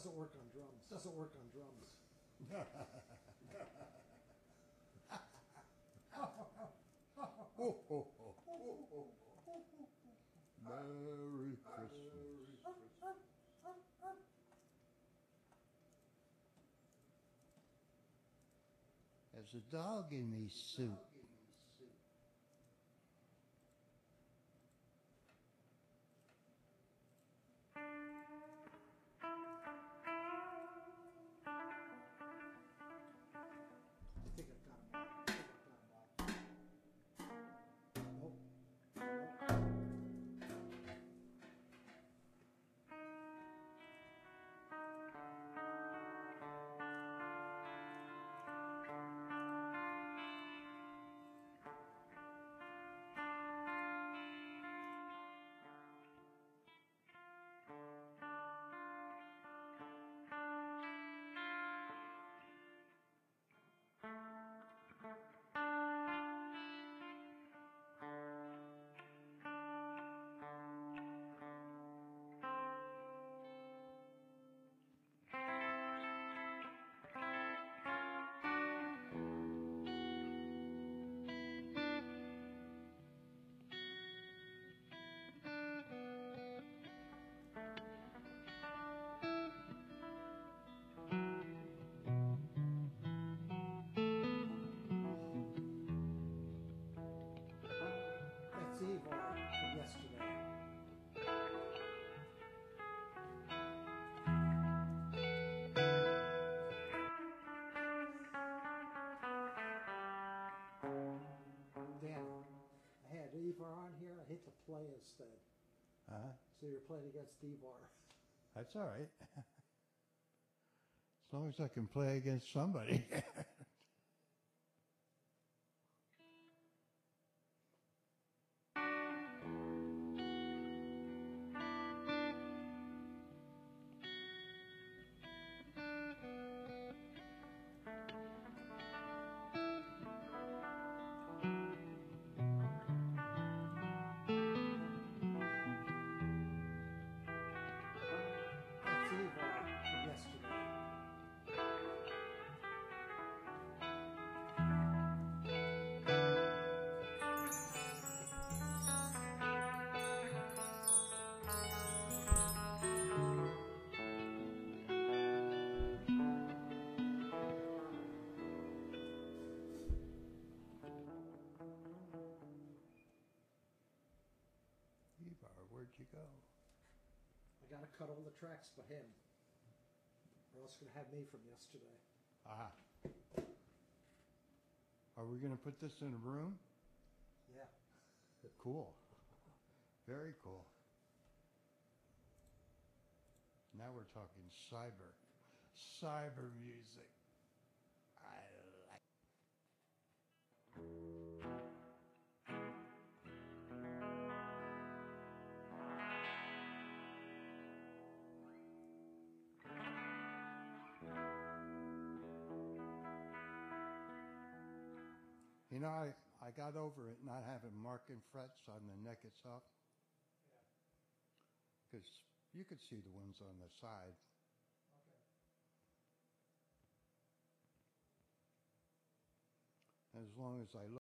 Doesn't work on drums. Doesn't work on drums. Ho, ho, ho, ho, ho, ho. Merry Christmas. There's a dog in me soup. I think I've got them all. I think I've got them all. Nope. That's Ivar from yesterday. Dan, I had Ivar on here. I hit the play instead. So you're playing against Ivar. That's all right. As long as I can play against somebody. That's Ivar from yesterday. Ivar, where'd you go? I gotta cut all the tracks but him. Or else you're gonna have me from yesterday. Ah. Are we going to put this in a room? Yeah. Cool. Very cool. Now we're talking cyber. Cyber music. I like. You know, I got over it not having marking frets on the neck itself. Because you could see the ones on the side. Okay. As long as I look.